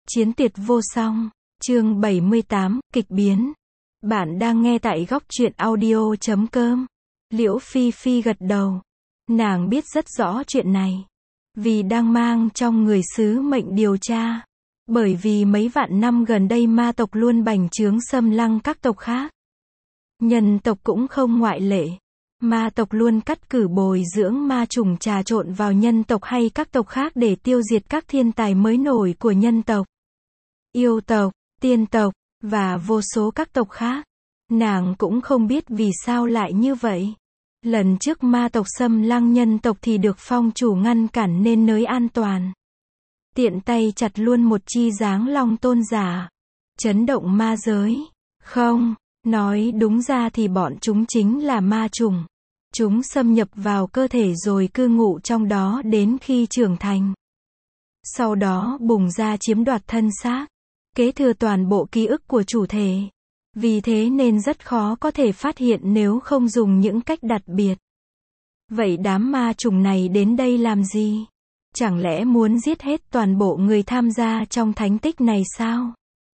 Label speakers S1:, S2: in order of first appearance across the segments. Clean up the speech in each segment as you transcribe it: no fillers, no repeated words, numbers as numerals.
S1: Chiến tuyệt vô song, chương 78, kịch biến. Bạn đang nghe tại góc truyện audio.com. Liễu Phi Phi gật đầu. Nàng biết rất rõ chuyện này. Vì đang mang trong người sứ mệnh điều tra. Bởi vì mấy vạn năm gần đây ma tộc luôn bành trướng xâm lăng các tộc khác. Nhân tộc cũng không ngoại lệ. Ma tộc luôn cắt cử bồi dưỡng ma trùng trà trộn vào nhân tộc hay các tộc khác để tiêu diệt các thiên tài mới nổi của nhân tộc. Yêu tộc, tiên tộc, và vô số các tộc khác. Nàng cũng không biết vì sao lại như vậy. Lần trước ma tộc xâm lăng nhân tộc thì được phong chủ ngăn cản nên nơi an toàn. Tiện tay chặt luôn một chi dáng long tôn giả. Chấn động ma giới. Không, nói đúng ra thì bọn chúng chính là ma trùng. Chúng xâm nhập vào cơ thể rồi cư ngụ trong đó đến khi trưởng thành. Sau đó bùng ra chiếm đoạt thân xác. Kế thừa toàn bộ ký ức của chủ thể. Vì thế nên rất khó có thể phát hiện nếu không dùng những cách đặc biệt. Vậy đám ma trùng này đến đây làm gì? Chẳng lẽ muốn giết hết toàn bộ người tham gia trong thánh tích này sao?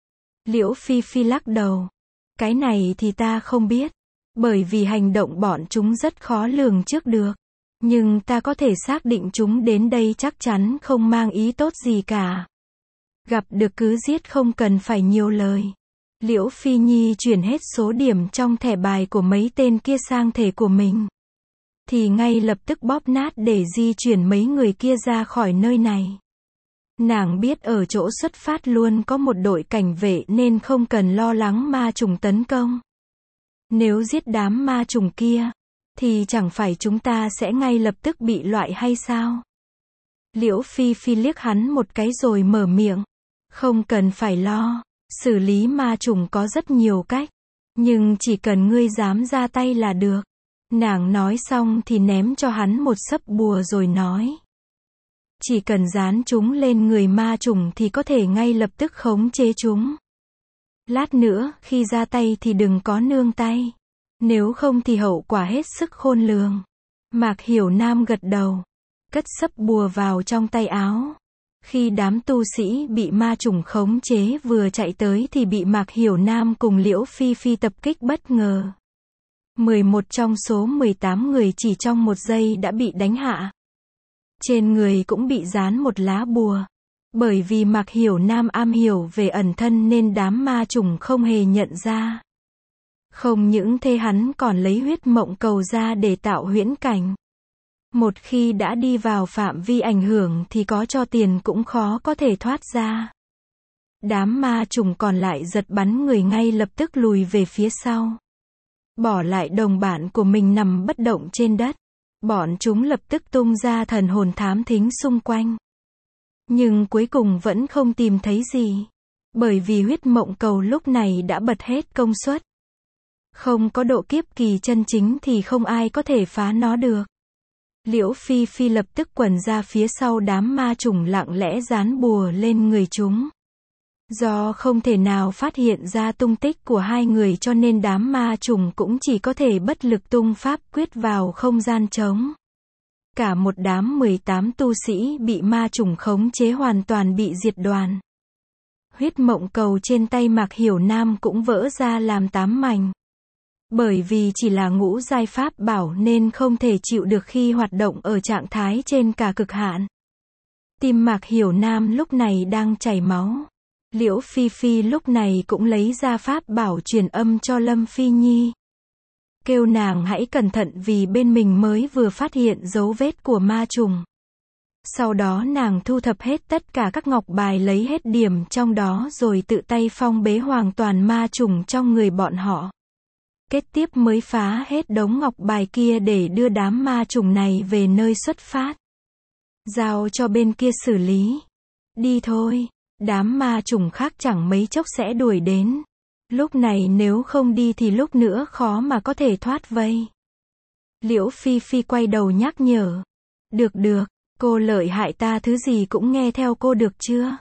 S1: Liễu Phi Phi lắc đầu. Cái này thì ta không biết. Bởi vì hành động bọn chúng rất khó lường trước được. Nhưng ta có thể xác định chúng đến đây chắc chắn không mang ý tốt gì cả. Gặp được cứ giết không cần phải nhiều lời. Liễu Phi Nhi chuyển hết số điểm trong thẻ bài của mấy tên kia sang thể của mình. Thì ngay lập tức bóp nát để di chuyển mấy người kia ra khỏi nơi này. Nàng biết ở chỗ xuất phát luôn có một đội cảnh vệ nên không cần lo lắng ma trùng tấn công. Nếu giết đám ma trùng kia, thì chẳng phải chúng ta sẽ ngay lập tức bị loại hay sao? Liễu Phi Phi liếc hắn một cái rồi mở miệng. Không cần phải lo, xử lý ma trùng có rất nhiều cách. Nhưng chỉ cần ngươi dám ra tay là được. Nàng nói xong thì ném cho hắn một sấp bùa rồi nói. Chỉ cần dán chúng lên người ma trùng thì có thể ngay lập tức khống chế chúng. Lát nữa, khi ra tay thì đừng có nương tay. Nếu không thì hậu quả hết sức khôn lường. Mạc Hiểu Nam gật đầu. Cất sấp bùa vào trong tay áo. Khi đám tu sĩ bị ma trùng khống chế vừa chạy tới thì bị Mạc Hiểu Nam cùng Liễu Phi Phi tập kích bất ngờ. 11 trong số 18 người chỉ trong một giây đã bị đánh hạ. Trên người cũng bị dán một lá bùa. Bởi vì Mạc Hiểu Nam am hiểu về ẩn thân nên đám ma trùng không hề nhận ra. Không những thế hắn còn lấy huyết mộng cầu ra để tạo huyễn cảnh. Một khi đã đi vào phạm vi ảnh hưởng thì có cho tiền cũng khó có thể thoát ra. Đám ma trùng còn lại giật bắn người ngay lập tức lùi về phía sau. Bỏ lại đồng bạn của mình nằm bất động trên đất. Bọn chúng lập tức tung ra thần hồn thám thính xung quanh. Nhưng cuối cùng vẫn không tìm thấy gì. Bởi vì huyết mộng cầu lúc này đã bật hết công suất. Không có độ kiếp kỳ chân chính thì không ai có thể phá nó được. Liễu Phi Phi lập tức quần ra phía sau đám ma trùng lặng lẽ dán bùa lên người chúng. Do không thể nào phát hiện ra tung tích của hai người cho nên đám ma trùng cũng chỉ có thể bất lực tung pháp quyết vào không gian trống. Cả một đám 18 tu sĩ bị ma trùng khống chế hoàn toàn bị diệt đoàn. Huyết mộng cầu trên tay Mạc Hiểu Nam cũng vỡ ra làm 8 mảnh. Bởi vì chỉ là ngũ giai pháp bảo nên không thể chịu được khi hoạt động ở trạng thái trên cả cực hạn. Tim Mạc Hiểu Nam lúc này đang chảy máu. Liễu Phi Phi lúc này cũng lấy ra pháp bảo truyền âm cho Lâm Phi Nhi. Kêu nàng hãy cẩn thận vì bên mình mới vừa phát hiện dấu vết của ma trùng. Sau đó nàng thu thập hết tất cả các ngọc bài lấy hết điểm trong đó rồi tự tay phong bế hoàn toàn ma trùng trong người bọn họ. Kết tiếp mới phá hết đống ngọc bài kia để đưa đám ma trùng này về nơi xuất phát. Giao cho bên kia xử lý. Đi thôi, đám ma trùng khác chẳng mấy chốc sẽ đuổi đến. Lúc này nếu không đi thì lúc nữa khó mà có thể thoát vây. Liễu Phi Phi quay đầu nhắc nhở. Được, cô lợi hại ta thứ gì cũng nghe theo cô được chưa?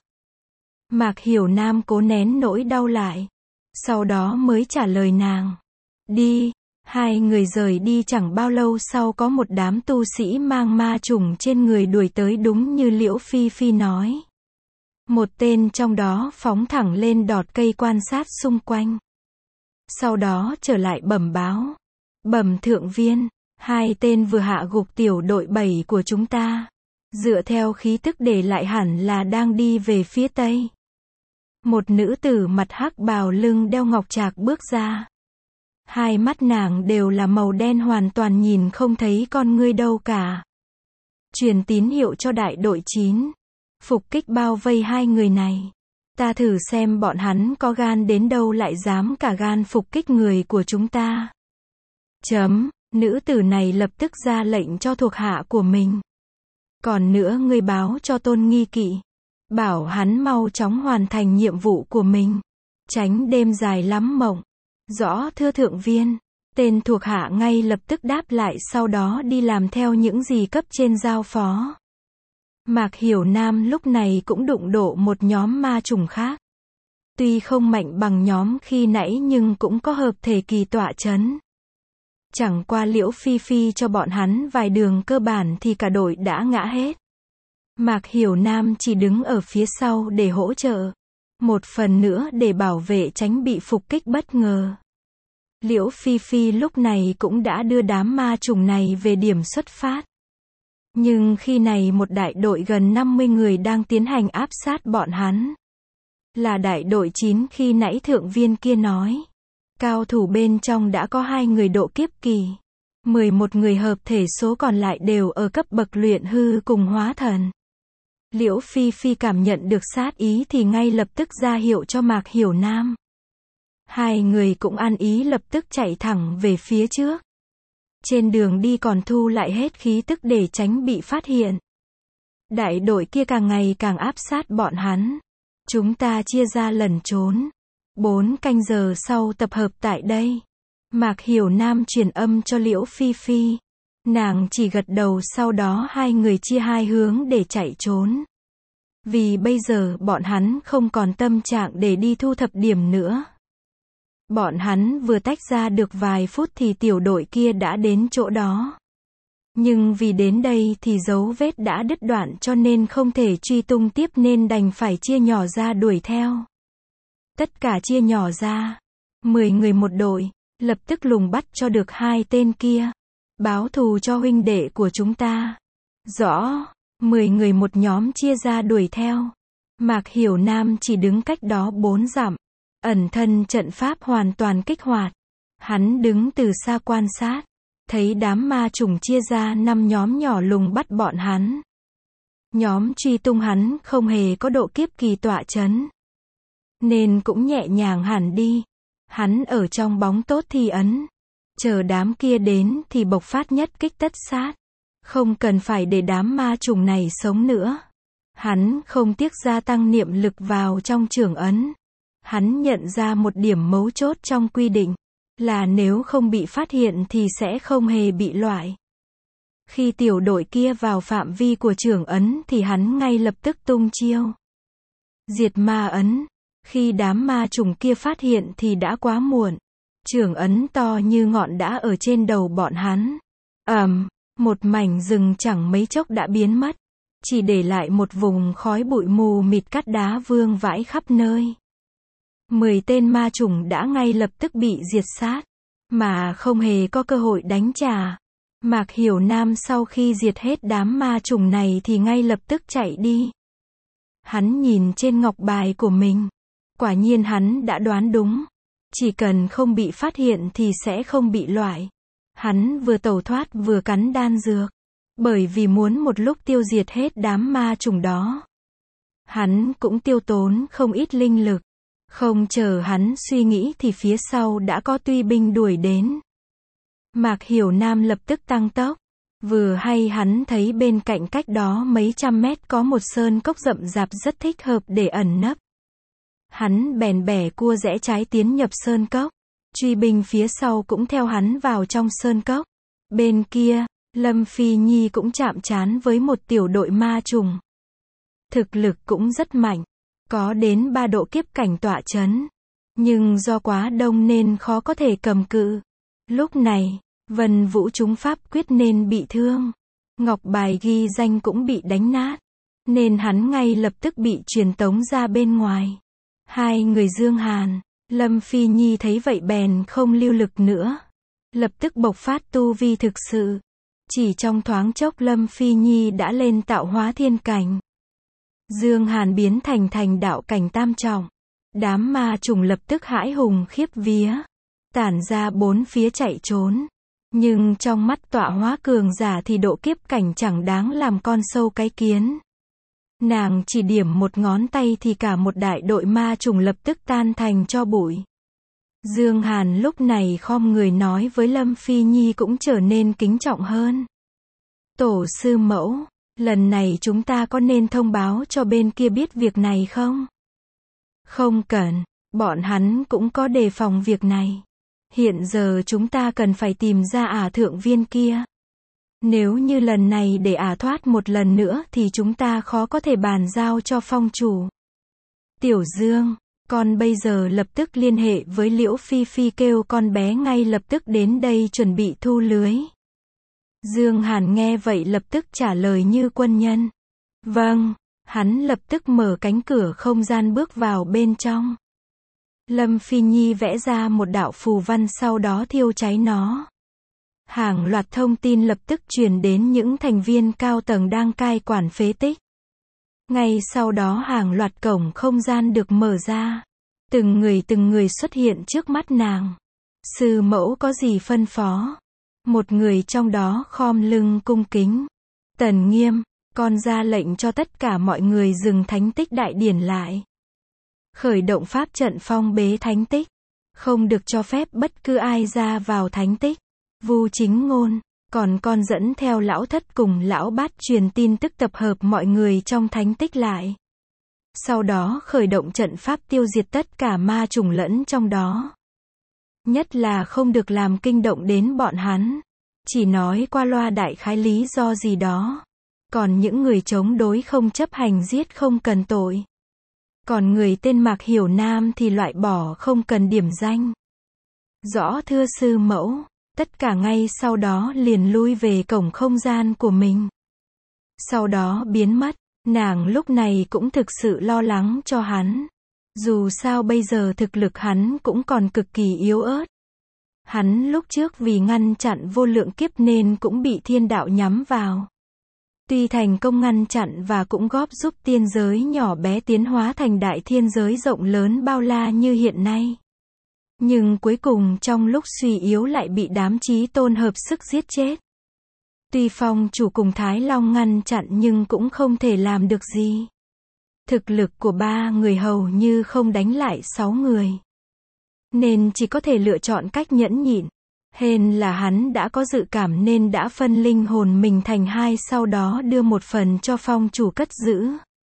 S1: Mạc Hiểu Nam cố nén nỗi đau lại. Sau đó mới trả lời nàng. Đi, hai người rời đi chẳng bao lâu sau có một đám tu sĩ mang ma trùng trên người đuổi tới đúng như Liễu Phi Phi nói. Một tên trong đó phóng thẳng lên đọt cây quan sát xung quanh. Sau đó trở lại bẩm báo. Bẩm thượng viên, hai tên vừa hạ gục tiểu đội 7 của chúng ta. Dựa theo khí tức để lại hẳn là đang đi về phía tây. Một nữ tử mặt hắc bào lưng đeo ngọc trạc bước ra. Hai mắt nàng đều là màu đen hoàn toàn nhìn không thấy con ngươi đâu cả. Truyền tín hiệu cho đại đội 9. Phục kích bao vây hai người này. Ta thử xem bọn hắn có gan đến đâu lại dám cả gan phục kích người của chúng ta. Nữ tử này lập tức ra lệnh cho thuộc hạ của mình. Còn nữa ngươi báo cho Tôn Nghi Kỵ. Bảo hắn mau chóng hoàn thành nhiệm vụ của mình. Tránh đêm dài lắm mộng. Rõ thưa thượng viên. Tên thuộc hạ ngay lập tức đáp lại, sau đó đi làm theo những gì cấp trên giao phó. Mạc Hiểu Nam lúc này cũng đụng độ một nhóm ma trùng khác. Tuy không mạnh bằng nhóm khi nãy nhưng cũng có hợp thể kỳ tọa chấn. Chẳng qua Liễu Phi Phi cho bọn hắn vài đường cơ bản thì cả đội đã ngã hết. Mạc Hiểu Nam chỉ đứng ở phía sau để hỗ trợ. Một phần nữa để bảo vệ tránh bị phục kích bất ngờ. Liễu Phi Phi lúc này cũng đã đưa đám ma trùng này về điểm xuất phát. Nhưng khi này một đại đội gần 50 người đang tiến hành áp sát bọn hắn. Là đại đội 9 khi nãy thượng viên kia nói. Cao thủ bên trong đã có 2 người độ kiếp kỳ. 11 người hợp thể, số còn lại đều ở cấp bậc luyện hư cùng hóa thần. Liễu Phi Phi cảm nhận được sát ý thì ngay lập tức ra hiệu cho Mạc Hiểu Nam. Hai người cũng ăn ý lập tức chạy thẳng về phía trước. Trên đường đi còn thu lại hết khí tức để tránh bị phát hiện. Đại đội kia càng ngày càng áp sát bọn hắn. Chúng ta chia ra lẩn trốn. 4 canh giờ sau tập hợp tại đây. Mạc Hiểu Nam truyền âm cho Liễu Phi Phi. Nàng chỉ gật đầu, sau đó hai người chia hai hướng để chạy trốn. Vì bây giờ bọn hắn không còn tâm trạng để đi thu thập điểm nữa. Bọn hắn vừa tách ra được vài phút thì tiểu đội kia đã đến chỗ đó. Nhưng vì đến đây thì dấu vết đã đứt đoạn cho nên không thể truy tung tiếp nên đành phải chia nhỏ ra đuổi theo. Tất cả chia nhỏ ra. 10 người một đội, lập tức lùng bắt cho được hai tên kia. Báo thù cho huynh đệ của chúng ta. Rõ. 10 người một nhóm chia ra đuổi theo. Mạc Hiểu Nam chỉ đứng cách đó 4 dặm. Ẩn thân trận pháp hoàn toàn kích hoạt. Hắn đứng từ xa quan sát. Thấy đám ma trùng chia ra 5 nhóm nhỏ lùng bắt bọn hắn. Nhóm truy tung hắn không hề có độ kiếp kỳ tọa chấn. Nên cũng nhẹ nhàng hẳn đi. Hắn ở trong bóng tốt thi ấn. Chờ đám kia đến thì bộc phát nhất kích tất sát. Không cần phải để đám ma trùng này sống nữa. Hắn không tiếc gia tăng niệm lực vào trong trường ấn. Hắn nhận ra một điểm mấu chốt trong quy định. Là nếu không bị phát hiện thì sẽ không hề bị loại. Khi tiểu đội kia vào phạm vi của trưởng ấn thì hắn ngay lập tức tung chiêu. Diệt ma ấn. Khi đám ma trùng kia phát hiện thì đã quá muộn. Trưởng ấn to như ngọn đã ở trên đầu bọn hắn. Một mảnh rừng chẳng mấy chốc đã biến mất. Chỉ để lại một vùng khói bụi mù mịt, cát đá vương vãi khắp nơi. 10 tên ma trùng đã ngay lập tức bị diệt sát. Mà không hề có cơ hội đánh trả. Mạc Hiểu Nam sau khi diệt hết đám ma trùng này thì ngay lập tức chạy đi. Hắn nhìn trên ngọc bài của mình. Quả nhiên hắn đã đoán đúng. Chỉ cần không bị phát hiện thì sẽ không bị loại. Hắn vừa tẩu thoát vừa cắn đan dược. Bởi vì muốn một lúc tiêu diệt hết đám ma trùng đó. Hắn cũng tiêu tốn không ít linh lực. Không chờ hắn suy nghĩ thì phía sau đã có tùy binh đuổi đến. Mạc Hiểu Nam lập tức tăng tốc. Vừa hay hắn thấy bên cạnh cách đó mấy trăm mét có một sơn cốc rậm rạp rất thích hợp để ẩn nấp. Hắn bèn bẻ cua rẽ trái tiến nhập sơn cốc. Truy binh phía sau cũng theo hắn vào trong sơn cốc. Bên kia, Lâm Phi Nhi cũng chạm trán với một tiểu đội ma trùng. Thực lực cũng rất mạnh. Có đến 3 độ kiếp cảnh tọa chấn. Nhưng do quá đông nên khó có thể cầm cự. Lúc này, Vân Vũ trúng pháp quyết nên bị thương. Ngọc bài ghi danh cũng bị đánh nát. nên hắn ngay lập tức bị truyền tống ra bên ngoài. Hai người Dương Hàn, Lâm Phi Nhi thấy vậy bèn không lưu lực nữa, lập tức bộc phát tu vi thực sự. Chỉ trong thoáng chốc Lâm Phi Nhi đã lên tạo hóa thiên cảnh. Dương Hàn biến thành đạo cảnh tam trọng. Đám ma trùng lập tức hãi hùng khiếp vía, tản ra bốn phía chạy trốn. Nhưng trong mắt tọa hóa cường giả thì độ kiếp cảnh chẳng đáng làm con sâu cái kiến. Nàng chỉ điểm một ngón tay thì cả một đại đội ma trùng lập tức tan thành tro bụi. Dương Hàn lúc này khom người nói với Lâm Phi Nhi cũng trở nên kính trọng hơn. Tổ sư mẫu, lần này chúng ta có nên thông báo cho bên kia biết việc này không? Không cần, bọn hắn cũng có đề phòng việc này. Hiện giờ chúng ta cần phải tìm ra ả thượng viên kia. Nếu như lần này để ả thoát một lần nữa thì chúng ta khó có thể bàn giao cho phong chủ. Tiểu Dương, con bây giờ lập tức liên hệ với Liễu Phi Phi kêu con bé ngay lập tức đến đây chuẩn bị thu lưới. Dương Hàn nghe vậy lập tức trả lời như quân nhân. Vâng, hắn lập tức mở cánh cửa không gian bước vào bên trong. Lâm Phi Nhi vẽ ra một đạo phù văn sau đó thiêu cháy nó. Hàng loạt thông tin lập tức truyền đến những thành viên cao tầng đang cai quản phế tích. Ngay sau đó hàng loạt cổng không gian được mở ra. Từng người xuất hiện trước mắt nàng. Sư mẫu có gì phân phó? Một người trong đó khom lưng cung kính. Tần Nghiêm, con ra lệnh cho tất cả mọi người dừng thánh tích đại điển lại. Khởi động pháp trận phong bế thánh tích. Không được cho phép bất cứ ai ra vào thánh tích. Vu Chính Ngôn, còn con dẫn theo lão thất cùng lão bát truyền tin tức tập hợp mọi người trong thánh tích lại. Sau đó khởi động trận pháp tiêu diệt tất cả ma trùng lẫn trong đó. Nhất là không được làm kinh động đến bọn hắn. Chỉ nói qua loa đại khái lý do gì đó. Còn những người chống đối không chấp hành giết không cần tội. Còn người tên Mạc Hiểu Nam thì loại bỏ không cần điểm danh. Rõ thưa sư mẫu, tất cả ngay sau đó liền lui về cổng không gian của mình. Sau đó biến mất, nàng lúc này cũng thực sự lo lắng cho hắn. Dù sao bây giờ thực lực hắn cũng còn cực kỳ yếu ớt. Hắn lúc trước vì ngăn chặn vô lượng kiếp nên cũng bị thiên đạo nhắm vào. Tuy thành công ngăn chặn và cũng góp giúp tiên giới nhỏ bé tiến hóa thành đại thiên giới rộng lớn bao la như hiện nay. Nhưng cuối cùng trong lúc suy yếu lại bị đám chí tôn hợp sức giết chết. Tuy phong chủ cùng Thái Long ngăn chặn nhưng cũng không thể làm được gì. Thực lực của 3 người hầu như không đánh lại 6 người. Nên chỉ có thể lựa chọn cách nhẫn nhịn. Hên là hắn đã có dự cảm nên đã phân linh hồn mình thành 2 sau đó đưa một phần cho phong chủ cất giữ.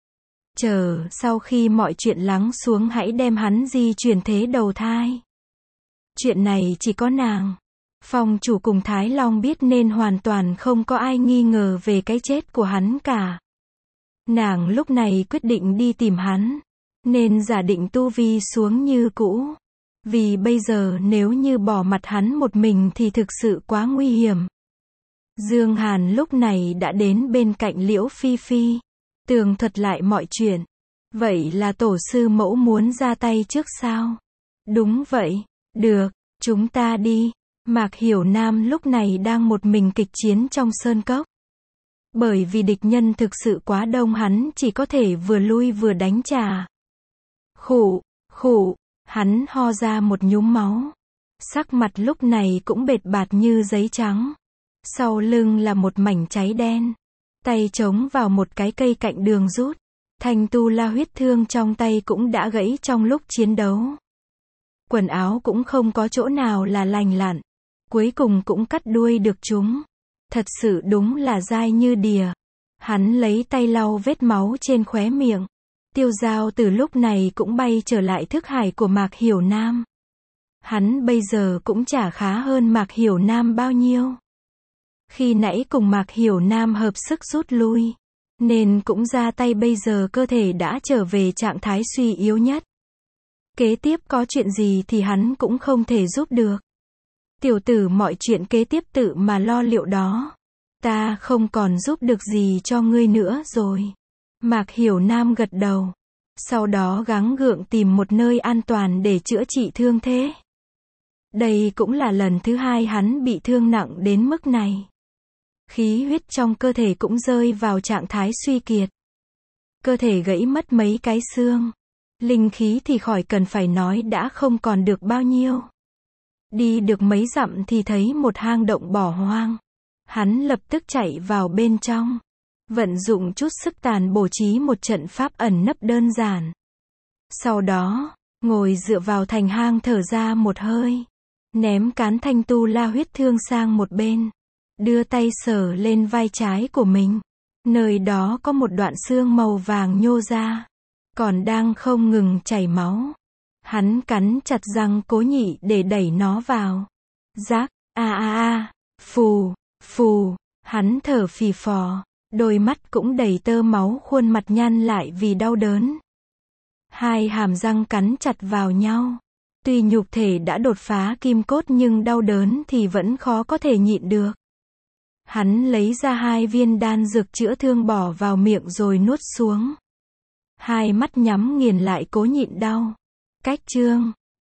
S1: Chờ sau khi mọi chuyện lắng xuống hãy đem hắn di chuyển thế đầu thai. Chuyện này chỉ có nàng, phong chủ cùng Thái Long biết nên hoàn toàn không có ai nghi ngờ về cái chết của hắn cả. Nàng lúc này quyết định đi tìm hắn, nên giả định tu vi xuống như cũ. Vì bây giờ nếu như bỏ mặt hắn một mình thì thực sự quá nguy hiểm. Dương Hàn lúc này đã đến bên cạnh Liễu Phi Phi, tường thuật lại mọi chuyện. Vậy là tổ sư mẫu muốn ra tay trước sao? Đúng vậy, được, chúng ta đi. Mạc Hiểu Nam lúc này đang một mình kịch chiến trong sơn cốc. Bởi vì địch nhân thực sự quá đông hắn chỉ có thể vừa lui vừa đánh trả. Khụ, khụ. Hắn ho ra một nhúm máu. Sắc mặt lúc này cũng bệt bạt như giấy trắng. Sau lưng là một mảnh cháy đen. Tay chống vào một cái cây cạnh đường rút. Thanh tu la huyết thương trong tay cũng đã gãy trong lúc chiến đấu. Quần áo cũng không có chỗ nào là lành lặn. Cuối cùng cũng cắt đuôi được chúng. Thật sự đúng là dai như đìa. Hắn lấy tay lau vết máu trên khóe miệng. Tiêu Dao từ lúc này cũng bay trở lại thức hải của Mạc Hiểu Nam. Hắn bây giờ cũng chả khá hơn Mạc Hiểu Nam bao nhiêu. Khi nãy cùng Mạc Hiểu Nam hợp sức rút lui, nên cũng ra tay bây giờ cơ thể đã trở về trạng thái suy yếu nhất. Kế tiếp có chuyện gì thì hắn cũng không thể giúp được. Tiểu tử mọi chuyện kế tiếp tự mà lo liệu đó. Ta không còn giúp được gì cho ngươi nữa rồi. Mạc Hiểu Nam gật đầu. Sau đó gắng gượng tìm một nơi an toàn để chữa trị thương thế. Đây cũng là lần thứ hai hắn bị thương nặng đến mức này. Khí huyết trong cơ thể cũng rơi vào trạng thái suy kiệt. Cơ thể gãy mất mấy cái xương. Linh khí thì khỏi cần phải nói đã không còn được bao nhiêu. Đi được mấy dặm thì thấy một hang động bỏ hoang. Hắn lập tức chạy vào bên trong. Vận dụng chút sức tàn bổ trí một trận pháp ẩn nấp đơn giản. Sau đó, ngồi dựa vào thành hang thở ra một hơi. Ném cán thanh tu la huyết thương sang một bên. Đưa tay sờ lên vai trái của mình. Nơi đó có một đoạn xương màu vàng nhô ra. Còn đang không ngừng chảy máu. Hắn cắn chặt răng cố nhị để đẩy nó vào. Rác, phù, phù, hắn thở phì phò. Đôi mắt cũng đầy tơ máu, khuôn mặt nhăn lại vì đau đớn. Hai hàm răng cắn chặt vào nhau. Tuy nhục thể đã đột phá kim cốt nhưng đau đớn thì vẫn khó có thể nhịn được. Hắn lấy ra 2 viên đan dược chữa thương bỏ vào miệng rồi nuốt xuống. Hai mắt nhắm nghiền lại cố nhịn đau. Cách chương